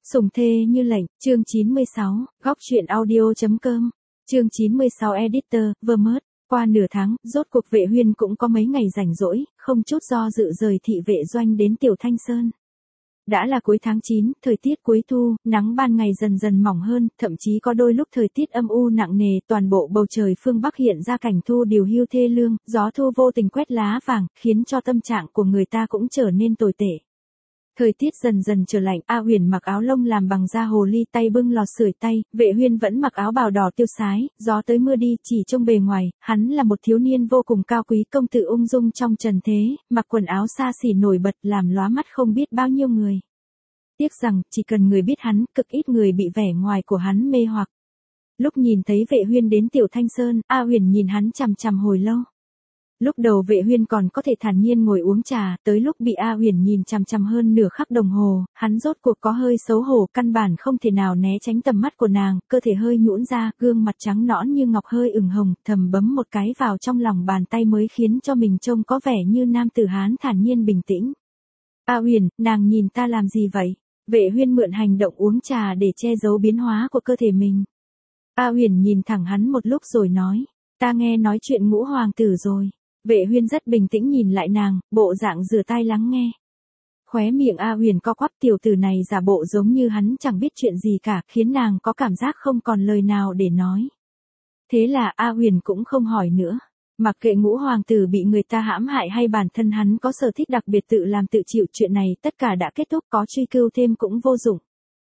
Sủng thê như lệnh, chương 96, góc truyện audio.com, chương 96 editor, Vermont. Qua nửa tháng, rốt cuộc Vệ Huyên cũng có mấy ngày rảnh rỗi, không chút do dự rời thị vệ doanh đến Tiểu Thanh Sơn. Đã là cuối tháng 9, thời tiết cuối thu, nắng ban ngày dần dần mỏng hơn, thậm chí có đôi lúc thời tiết âm u nặng nề, toàn bộ bầu trời phương Bắc hiện ra cảnh thu điều hưu thê lương, gió thu vô tình quét lá vàng, khiến cho tâm trạng của người ta cũng trở nên tồi tệ. Thời tiết dần dần trở lạnh, A Huyền mặc áo lông làm bằng da hồ ly, tay bưng lò sưởi tay, Vệ Huyên vẫn mặc áo bào đỏ tiêu sái, gió tới mưa đi, chỉ trông bề ngoài, hắn là một thiếu niên vô cùng cao quý, công tử ung dung trong trần thế, mặc quần áo xa xỉ nổi bật làm lóa mắt không biết bao nhiêu người. Tiếc rằng, chỉ cần người biết hắn, cực ít người bị vẻ ngoài của hắn mê hoặc. Lúc nhìn thấy Vệ Huyên đến Tiểu Thanh Sơn, A Huyền nhìn hắn chằm chằm hồi lâu. Lúc đầu Vệ Huyên còn có thể thản nhiên ngồi uống trà, tới lúc bị A Huyền nhìn chằm chằm hơn nửa khắc đồng hồ, hắn rốt cuộc có hơi xấu hổ, căn bản không thể nào né tránh tầm mắt của nàng, cơ thể hơi nhũn ra, gương mặt trắng nõn như ngọc hơi ửng hồng, thầm bấm một cái vào trong lòng bàn tay mới khiến cho mình trông có vẻ như nam tử Hán thản nhiên bình tĩnh. A Huyền, nàng nhìn ta làm gì vậy? Vệ Huyên mượn hành động uống trà để che giấu biến hóa của cơ thể mình. A Huyền nhìn thẳng hắn một lúc rồi nói, ta nghe nói chuyện Ngũ hoàng tử rồi. Vệ Huyên rất bình tĩnh nhìn lại nàng, bộ dạng rửa tai lắng nghe. Khóe miệng A Huyền co quắp, tiểu tử này giả bộ giống như hắn chẳng biết chuyện gì cả, khiến nàng có cảm giác không còn lời nào để nói. Thế là A Huyền cũng không hỏi nữa. Mặc kệ Ngũ hoàng tử bị người ta hãm hại hay bản thân hắn có sở thích đặc biệt tự làm tự chịu, chuyện này tất cả đã kết thúc, có truy cứu thêm cũng vô dụng.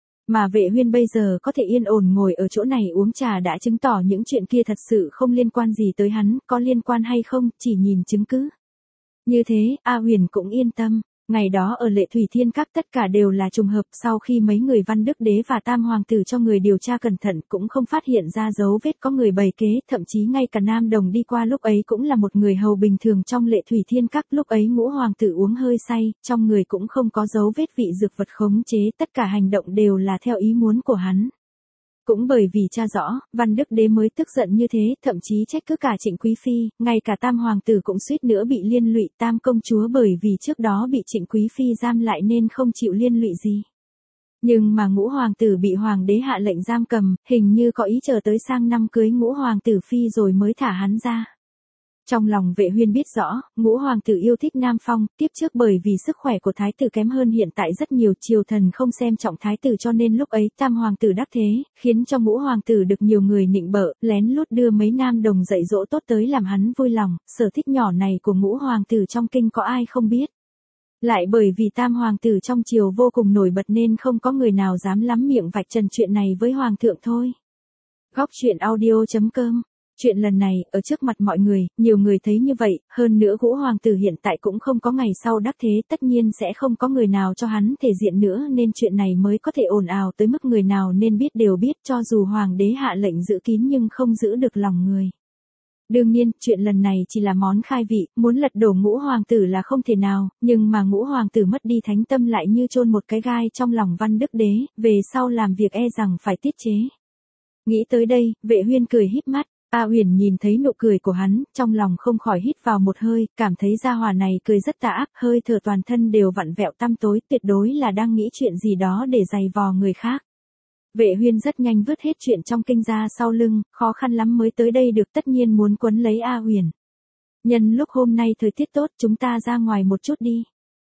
Mà Vệ Huyên bây giờ có thể yên ổn ngồi ở chỗ này uống trà đã chứng tỏ những chuyện kia thật sự không liên quan gì tới hắn, có liên quan hay không, chỉ nhìn chứng cứ. Như thế, A Huyền cũng yên tâm. Ngày đó ở Lệ Thủy Thiên Các tất cả đều là trùng hợp, sau khi mấy người Văn Đức Đế và Tam Hoàng tử cho người điều tra cẩn thận cũng không phát hiện ra dấu vết có người bày kế, thậm chí ngay cả Nam Đồng đi qua lúc ấy cũng là một người hầu bình thường trong Lệ Thủy Thiên Các, lúc ấy Ngũ hoàng tử uống hơi say, trong người cũng không có dấu vết vị dược vật khống chế, tất cả hành động đều là theo ý muốn của hắn. Cũng bởi vì tra rõ, Văn Đức Đế mới tức giận như thế, thậm chí trách cứ cả Trịnh Quý Phi, ngay cả Tam Hoàng tử cũng suýt nữa bị liên lụy, Tam công chúa bởi vì trước đó bị Trịnh Quý Phi giam lại nên không chịu liên lụy gì. Nhưng mà Ngũ hoàng tử bị Hoàng đế hạ lệnh giam cầm, hình như có ý chờ tới sang năm cưới Ngũ hoàng tử Phi rồi mới thả hắn ra. Trong lòng Vệ Huyên biết rõ, Ngũ hoàng tử yêu thích Nam Phong, tiếp trước bởi vì sức khỏe của thái tử kém hơn hiện tại rất nhiều, triều thần không xem trọng thái tử cho nên lúc ấy Tam hoàng tử đắc thế, khiến cho Ngũ hoàng tử được nhiều người nịnh bợ, lén lút đưa mấy nam đồng dạy dỗ tốt tới làm hắn vui lòng, sở thích nhỏ này của Ngũ hoàng tử trong kinh có ai không biết. Lại bởi vì Tam hoàng tử trong triều vô cùng nổi bật nên không có người nào dám lắm miệng vạch trần chuyện này với hoàng thượng thôi. Góc truyện audio.com. Chuyện lần này, ở trước mặt mọi người, nhiều người thấy như vậy, hơn nữa Ngũ hoàng tử hiện tại cũng không có ngày sau đắc thế, tất nhiên sẽ không có người nào cho hắn thể diện nữa nên chuyện này mới có thể ồn ào tới mức người nào nên biết đều biết, cho dù hoàng đế hạ lệnh giữ kín nhưng không giữ được lòng người. Đương nhiên, chuyện lần này chỉ là món khai vị, muốn lật đổ Ngũ hoàng tử là không thể nào, nhưng mà Ngũ hoàng tử mất đi thánh tâm lại như chôn một cái gai trong lòng Văn Đức Đế, về sau làm việc e rằng phải tiết chế. Nghĩ tới đây, Vệ Huyên cười híp mắt. A Huyền nhìn thấy nụ cười của hắn, trong lòng không khỏi hít vào một hơi, cảm thấy gia hỏa này cười rất tà ác, hơi thở toàn thân đều vặn vẹo tăm tối, tuyệt đối là đang nghĩ chuyện gì đó để giày vò người khác. Vệ Huyên rất nhanh vứt hết chuyện trong kinh ra sau lưng, khó khăn lắm mới tới đây được, tất nhiên muốn quấn lấy A Huyền. Nhân lúc hôm nay thời tiết tốt, chúng ta ra ngoài một chút đi.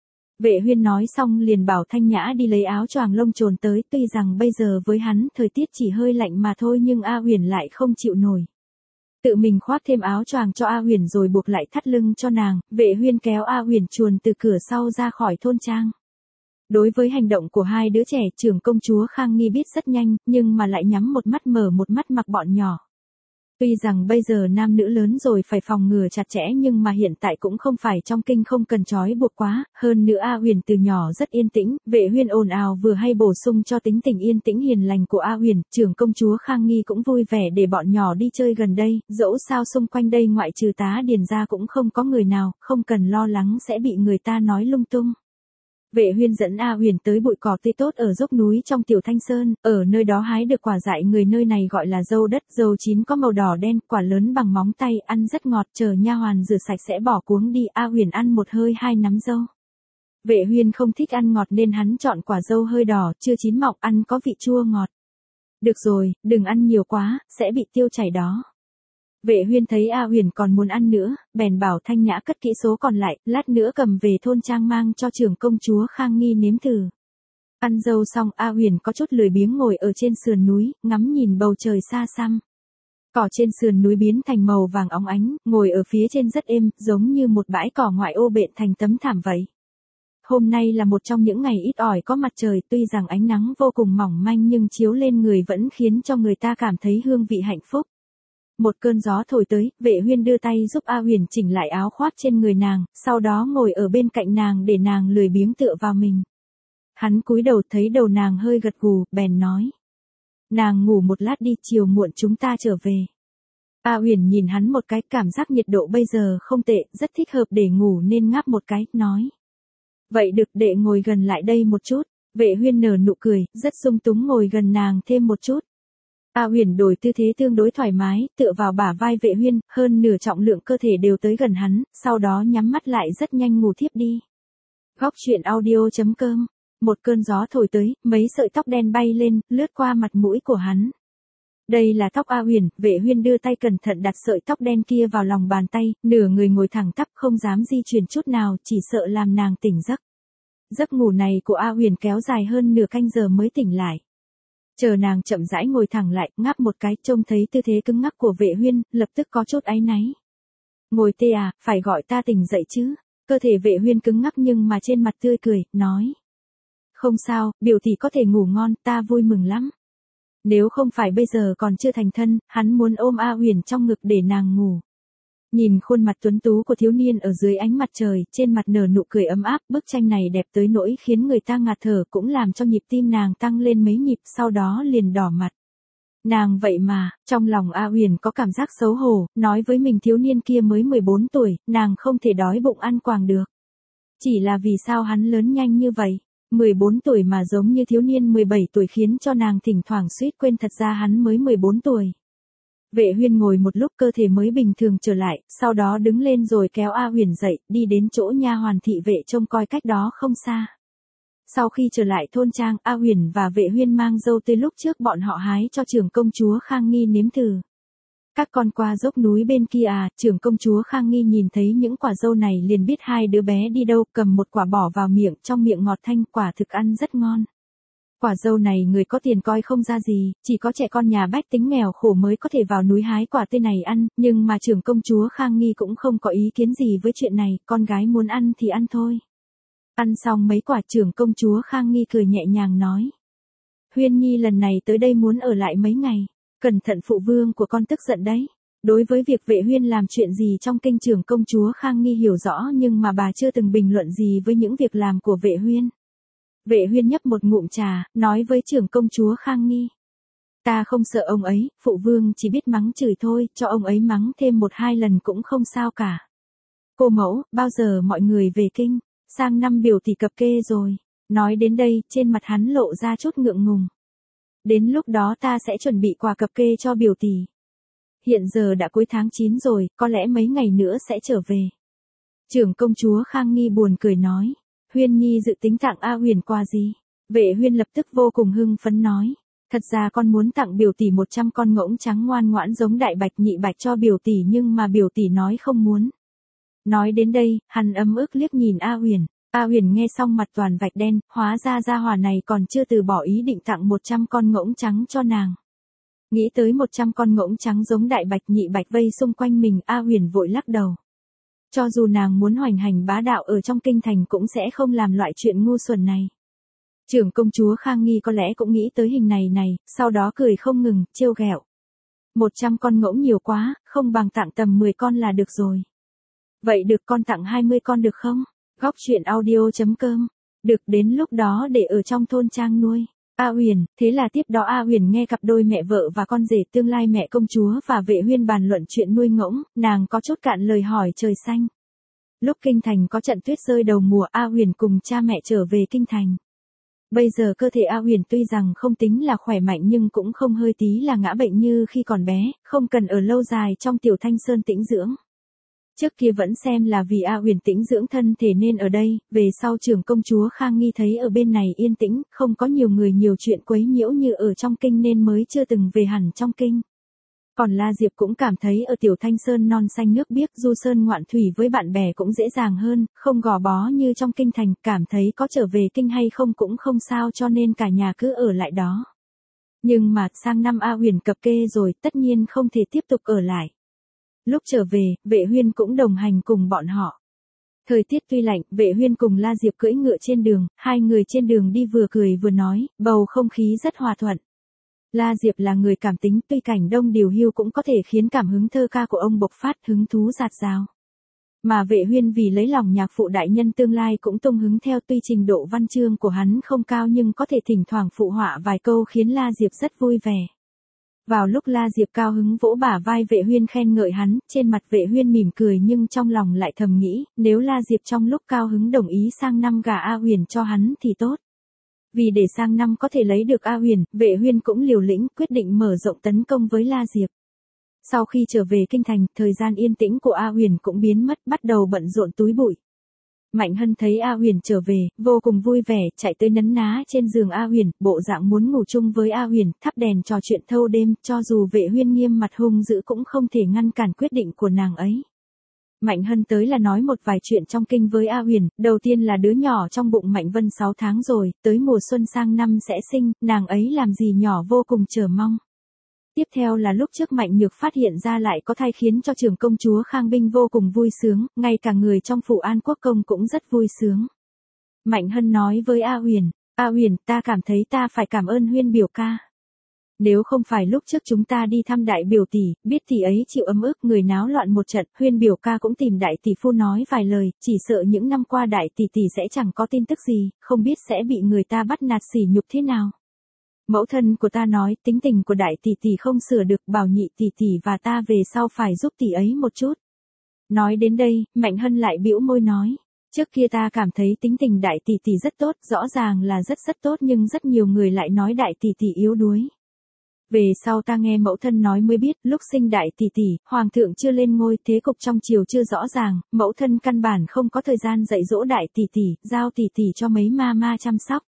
Vệ Huyên nói xong liền bảo Thanh Nhã đi lấy áo choàng lông trồn tới, tuy rằng bây giờ với hắn thời tiết chỉ hơi lạnh mà thôi nhưng A Huyền lại không chịu nổi. Tự mình khoác thêm áo choàng cho A Huyền rồi buộc lại thắt lưng cho nàng, Vệ Huyên kéo A Huyền chuồn từ cửa sau ra khỏi thôn trang. Đối với hành động của hai đứa trẻ, trưởng công chúa Khang Nghi biết rất nhanh, nhưng mà lại nhắm một mắt mở một mắt mặc bọn nhỏ. Tuy rằng bây giờ nam nữ lớn rồi phải phòng ngừa chặt chẽ nhưng mà hiện tại cũng không phải trong kinh không cần trói buộc quá, hơn nữa A Huyền từ nhỏ rất yên tĩnh, Vệ Huyên ồn ào vừa hay bổ sung cho tính tình yên tĩnh hiền lành của A Huyền, trưởng công chúa Khang Nghi cũng vui vẻ để bọn nhỏ đi chơi gần đây, dẫu sao xung quanh đây ngoại trừ Tá Điền ra cũng không có người nào, không cần lo lắng sẽ bị người ta nói lung tung. Vệ Huyên dẫn A Huyền tới bụi cỏ tươi tốt ở dốc núi trong Tiểu Thanh Sơn, ở nơi đó hái được quả dại người nơi này gọi là dâu đất, dâu chín có màu đỏ đen, quả lớn bằng móng tay, ăn rất ngọt, chờ nha hoàn rửa sạch sẽ bỏ cuống đi, A Huyền ăn một hơi 2 nắm dâu. Vệ Huyên không thích ăn ngọt nên hắn chọn quả dâu hơi đỏ, chưa chín mọng, ăn có vị chua ngọt. Được rồi, đừng ăn nhiều quá, sẽ bị tiêu chảy đó. Vệ Huyên thấy A Huyền còn muốn ăn nữa, bèn bảo Thanh Nhã cất kỹ số còn lại, lát nữa cầm về thôn trang mang cho trưởng công chúa Khang Nghi nếm thử. Ăn dâu xong, A Huyền có chút lười biếng ngồi ở trên sườn núi, ngắm nhìn bầu trời xa xăm. Cỏ trên sườn núi biến thành màu vàng óng ánh, ngồi ở phía trên rất êm, giống như một bãi cỏ ngoại ô bện thành tấm thảm vậy. Hôm nay là một trong những ngày ít ỏi có mặt trời, tuy rằng ánh nắng vô cùng mỏng manh nhưng chiếu lên người vẫn khiến cho người ta cảm thấy hương vị hạnh phúc. Một cơn gió thổi tới, Vệ Huyên đưa tay giúp A Huyền chỉnh lại áo khoác trên người nàng, sau đó ngồi ở bên cạnh nàng để nàng lười biếng tựa vào mình. Hắn cúi đầu thấy đầu nàng hơi gật gù, bèn nói. Nàng ngủ một lát đi, chiều muộn chúng ta trở về. A Huyền nhìn hắn một cái, cảm giác nhiệt độ bây giờ không tệ, rất thích hợp để ngủ nên ngáp một cái, nói. Vậy được, đệ ngồi gần lại đây một chút. Vệ Huyên nở nụ cười, rất sung túng ngồi gần nàng thêm một chút. A Huyền đổi tư thế tương đối thoải mái, tựa vào bả vai Vệ Huyên, hơn nửa trọng lượng cơ thể đều tới gần hắn, sau đó nhắm mắt lại rất nhanh ngủ thiếp đi. Góc truyện audio.com. Một cơn gió thổi tới, mấy sợi tóc đen bay lên, lướt qua mặt mũi của hắn. Đây là tóc A Huyền, Vệ Huyên đưa tay cẩn thận đặt sợi tóc đen kia vào lòng bàn tay, nửa người ngồi thẳng tắp không dám di chuyển chút nào, chỉ sợ làm nàng tỉnh giấc. Giấc ngủ này của A Huyền kéo dài hơn nửa canh giờ mới tỉnh lại. Chờ nàng chậm rãi ngồi thẳng lại, ngáp một cái, trông thấy tư thế cứng ngắc của Vệ Huyên, lập tức có chút áy náy. Ngồi tê à, phải gọi ta tỉnh dậy chứ. Cơ thể Vệ Huyên cứng ngắc nhưng mà trên mặt tươi cười, nói. Không sao, biểu tỷ có thể ngủ ngon, ta vui mừng lắm. Nếu không phải bây giờ còn chưa thành thân, hắn muốn ôm A Huyền trong ngực để nàng ngủ. Nhìn khuôn mặt tuấn tú của thiếu niên ở dưới ánh mặt trời, trên mặt nở nụ cười ấm áp, bức tranh này đẹp tới nỗi khiến người ta ngạt thở, cũng làm cho nhịp tim nàng tăng lên mấy nhịp, sau đó liền đỏ mặt. Nàng vậy mà, trong lòng A Huyền có cảm giác xấu hổ, nói với mình thiếu niên kia mới 14 tuổi, nàng không thể đói bụng ăn quàng được. Chỉ là vì sao hắn lớn nhanh như vậy? 14 tuổi mà giống như thiếu niên 17 tuổi khiến cho nàng thỉnh thoảng suýt quên thật ra hắn mới 14 tuổi. Vệ Huyên ngồi một lúc cơ thể mới bình thường trở lại, sau đó đứng lên rồi kéo A Huyền dậy, đi đến chỗ nha hoàn thị vệ trông coi cách đó không xa. Sau khi trở lại thôn trang, A Huyền và Vệ Huyên mang dâu tươi lúc trước bọn họ hái cho trưởng công chúa Khang Nghi nếm thử. Các con qua dốc núi bên kia à, trưởng công chúa Khang Nghi nhìn thấy những quả dâu này liền biết hai đứa bé đi đâu, cầm một quả bỏ vào miệng, trong miệng ngọt thanh, quả thực ăn rất ngon. Quả dâu này người có tiền coi không ra gì, chỉ có trẻ con nhà bách tính nghèo khổ mới có thể vào núi hái quả tươi này ăn, nhưng mà trưởng công chúa Khang Nghi cũng không có ý kiến gì với chuyện này, con gái muốn ăn thì ăn thôi. Ăn xong mấy quả, trưởng công chúa Khang Nghi cười nhẹ nhàng nói. Huyên Nhi lần này tới đây muốn ở lại mấy ngày, cẩn thận phụ vương của con tức giận đấy. Đối với việc Vệ Huyên làm chuyện gì trong kinh, trưởng công chúa Khang Nghi hiểu rõ nhưng mà bà chưa từng bình luận gì với những việc làm của Vệ Huyên. Vệ Huyên nhấp một ngụm trà, nói với trưởng công chúa Khang Nghi. Ta không sợ ông ấy, phụ vương chỉ biết mắng chửi thôi, cho ông ấy mắng thêm 1-2 lần cũng không sao cả. Cô mẫu, bao giờ mọi người về kinh, sang năm biểu tỷ cập kê rồi. Nói đến đây, trên mặt hắn lộ ra chút ngượng ngùng. Đến lúc đó ta sẽ chuẩn bị quà cập kê cho biểu tỷ. Hiện giờ đã cuối tháng 9 rồi, có lẽ mấy ngày nữa sẽ trở về. Trưởng công chúa Khang Nghi buồn cười nói. Huyên Nhi dự tính tặng A Huyền quà gì? Vệ Huyên lập tức vô cùng hưng phấn nói. Thật ra con muốn tặng biểu tỷ 100 con ngỗng trắng ngoan ngoãn giống đại bạch nhị bạch cho biểu tỷ, nhưng mà biểu tỷ nói không muốn. Nói đến đây, hắn ấm ức liếc nhìn A Huyền. A Huyền nghe xong mặt toàn vạch đen, hóa ra gia hỏa này còn chưa từ bỏ ý định tặng 100 con ngỗng trắng cho nàng. Nghĩ tới 100 con ngỗng trắng giống đại bạch nhị bạch vây xung quanh mình, A Huyền vội lắc đầu. Cho dù nàng muốn hoành hành bá đạo ở trong kinh thành cũng sẽ không làm loại chuyện ngu xuẩn này. Trưởng công chúa Khang Nghi có lẽ cũng nghĩ tới hình này, sau đó cười không ngừng, trêu ghẹo. 100 con ngỗng nhiều quá, không bằng tặng tầm 10 con là được rồi. Vậy được, con tặng 20 con được không? Góc truyện audio.com. Được, đến lúc đó để ở trong thôn trang nuôi. A Huyền, thế là tiếp đó A Huyền nghe cặp đôi mẹ vợ và con rể tương lai mẹ công chúa và Vệ Huyên bàn luận chuyện nuôi ngỗng, nàng có chút cạn lời hỏi trời xanh. Lúc kinh thành có trận tuyết rơi đầu mùa, A Huyền cùng cha mẹ trở về kinh thành. Bây giờ cơ thể A Huyền tuy rằng không tính là khỏe mạnh nhưng cũng không hơi tí là ngã bệnh như khi còn bé, không cần ở lâu dài trong Tiểu Thanh Sơn tĩnh dưỡng. Trước kia vẫn xem là vì A Huyền tĩnh dưỡng thân thể nên ở đây, về sau trưởng công chúa Khang Nghi thấy ở bên này yên tĩnh, không có nhiều người nhiều chuyện quấy nhiễu như ở trong kinh nên mới chưa từng về hẳn trong kinh. Còn La Diệp cũng cảm thấy ở Tiểu Thanh Sơn non xanh nước biếc du sơn ngoạn thủy với bạn bè cũng dễ dàng hơn, không gò bó như trong kinh thành, cảm thấy có trở về kinh hay không cũng không sao cho nên cả nhà cứ ở lại đó. Nhưng mà sang năm A Huyền cập kê rồi, tất nhiên không thể tiếp tục ở lại. Lúc trở về, Vệ Huyên cũng đồng hành cùng bọn họ. Thời tiết tuy lạnh, Vệ Huyên cùng La Diệp cưỡi ngựa trên đường, hai người trên đường đi vừa cười vừa nói, bầu không khí rất hòa thuận. La Diệp là người cảm tính, tuy cảnh đông điều hưu cũng có thể khiến cảm hứng thơ ca của ông bộc phát hứng thú dạt dào. Mà Vệ Huyên vì lấy lòng nhạc phụ đại nhân tương lai cũng tung hứng theo, tuy trình độ văn chương của hắn không cao nhưng có thể thỉnh thoảng phụ họa vài câu khiến La Diệp rất vui vẻ. Vào lúc La Diệp cao hứng vỗ bả vai Vệ Huyên khen ngợi hắn, trên mặt Vệ Huyên mỉm cười nhưng trong lòng lại thầm nghĩ, nếu La Diệp trong lúc cao hứng đồng ý sang năm gả A Huyền cho hắn thì tốt. Vì để sang năm có thể lấy được A Huyền, Vệ Huyên cũng liều lĩnh quyết định mở rộng tấn công với La Diệp. Sau khi trở về kinh thành, thời gian yên tĩnh của A Huyền cũng biến mất, bắt đầu bận rộn túi bụi. Mạnh Hân thấy A Huyền trở về, vô cùng vui vẻ, chạy tới nấn ná trên giường A Huyền, bộ dạng muốn ngủ chung với A Huyền, thắp đèn trò chuyện thâu đêm, cho dù Vệ Huyên nghiêm mặt hung dữ cũng không thể ngăn cản quyết định của nàng ấy. Mạnh Hân tới là nói một vài chuyện trong kinh với A Huyền, đầu tiên là đứa nhỏ trong bụng Mạnh Vân 6 tháng rồi, tới mùa xuân sang năm sẽ sinh, nàng ấy làm gì nhỏ vô cùng chờ mong. Tiếp theo là lúc trước Mạnh Nhược phát hiện ra lại có thai khiến cho trưởng công chúa Khang Binh vô cùng vui sướng, ngay cả người trong phủ An Quốc công cũng rất vui sướng. Mạnh Hân nói với A Huyền, ta cảm thấy ta phải cảm ơn Huyên biểu ca. Nếu không phải lúc trước chúng ta đi thăm đại biểu tỷ, biết tỷ ấy chịu ấm ức người náo loạn một trận, Huyên biểu ca cũng tìm đại tỷ phu nói vài lời, chỉ sợ những năm qua đại tỷ tỷ sẽ chẳng có tin tức gì, không biết sẽ bị người ta bắt nạt sỉ nhục thế nào. Mẫu thân của ta nói tính tình của đại tỷ tỷ không sửa được, bảo nhị tỷ tỷ và ta về sau phải giúp tỷ ấy một chút. Nói đến đây, Mạnh Hân lại bĩu môi nói, trước kia ta cảm thấy tính tình đại tỷ tỷ rất tốt, rõ ràng là rất tốt nhưng rất nhiều người lại nói đại tỷ tỷ yếu đuối. Về sau ta nghe mẫu thân nói mới biết, lúc sinh đại tỷ tỷ, hoàng thượng chưa lên ngôi, thế cục trong triều chưa rõ ràng, mẫu thân căn bản không có thời gian dạy dỗ đại tỷ tỷ, giao tỷ tỷ cho mấy ma chăm sóc.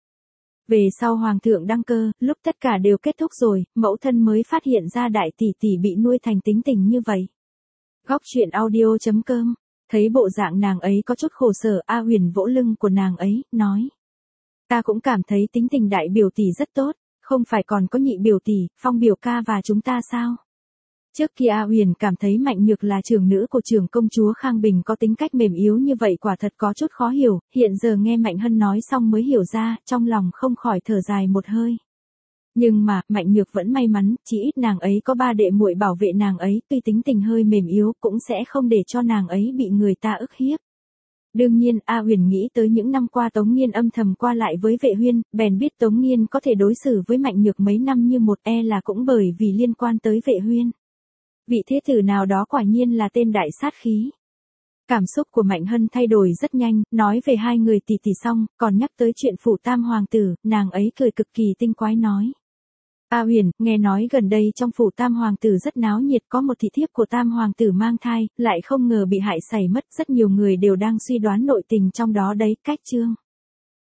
Về sau hoàng thượng đăng cơ, lúc tất cả đều kết thúc rồi, mẫu thân mới phát hiện ra đại tỷ tỷ bị nuôi thành tính tình như vậy. Góc truyện audio.com, thấy bộ dạng nàng ấy có chút khổ sở, A Huyền vỗ lưng của nàng ấy, nói. Ta cũng cảm thấy tính tình đại biểu tỷ rất tốt, không phải còn có nhị biểu tỷ, Phong biểu ca và chúng ta sao? Trước kia A Huyền cảm thấy Mạnh Nhược là trưởng nữ của trưởng công chúa Khang Bình có tính cách mềm yếu như vậy quả thật có chút khó hiểu, hiện giờ nghe Mạnh Hân nói xong mới hiểu ra, trong lòng không khỏi thở dài một hơi. Nhưng mà, Mạnh Nhược vẫn may mắn, chỉ ít nàng ấy có ba đệ muội bảo vệ nàng ấy, tuy tính tình hơi mềm yếu cũng sẽ không để cho nàng ấy bị người ta ức hiếp. Đương nhiên, A Huyền nghĩ tới những năm qua Tống Nghiên âm thầm qua lại với Vệ Huyên, bèn biết Tống Nghiên có thể đối xử với Mạnh Nhược mấy năm như một là cũng bởi vì liên quan tới Vệ Huyên. Vị thế tử nào đó quả nhiên là tên đại sát khí. Cảm xúc của Mạnh Hân thay đổi rất nhanh, nói về hai người tỷ tỷ xong, còn nhắc tới chuyện phủ tam hoàng tử, nàng ấy cười cực kỳ tinh quái nói. A Huyền, nghe nói gần đây trong phủ tam hoàng tử rất náo nhiệt, có một thị thiếp của tam hoàng tử mang thai, lại không ngờ bị hại xảy mất, rất nhiều người đều đang suy đoán nội tình trong đó đấy, cách chương.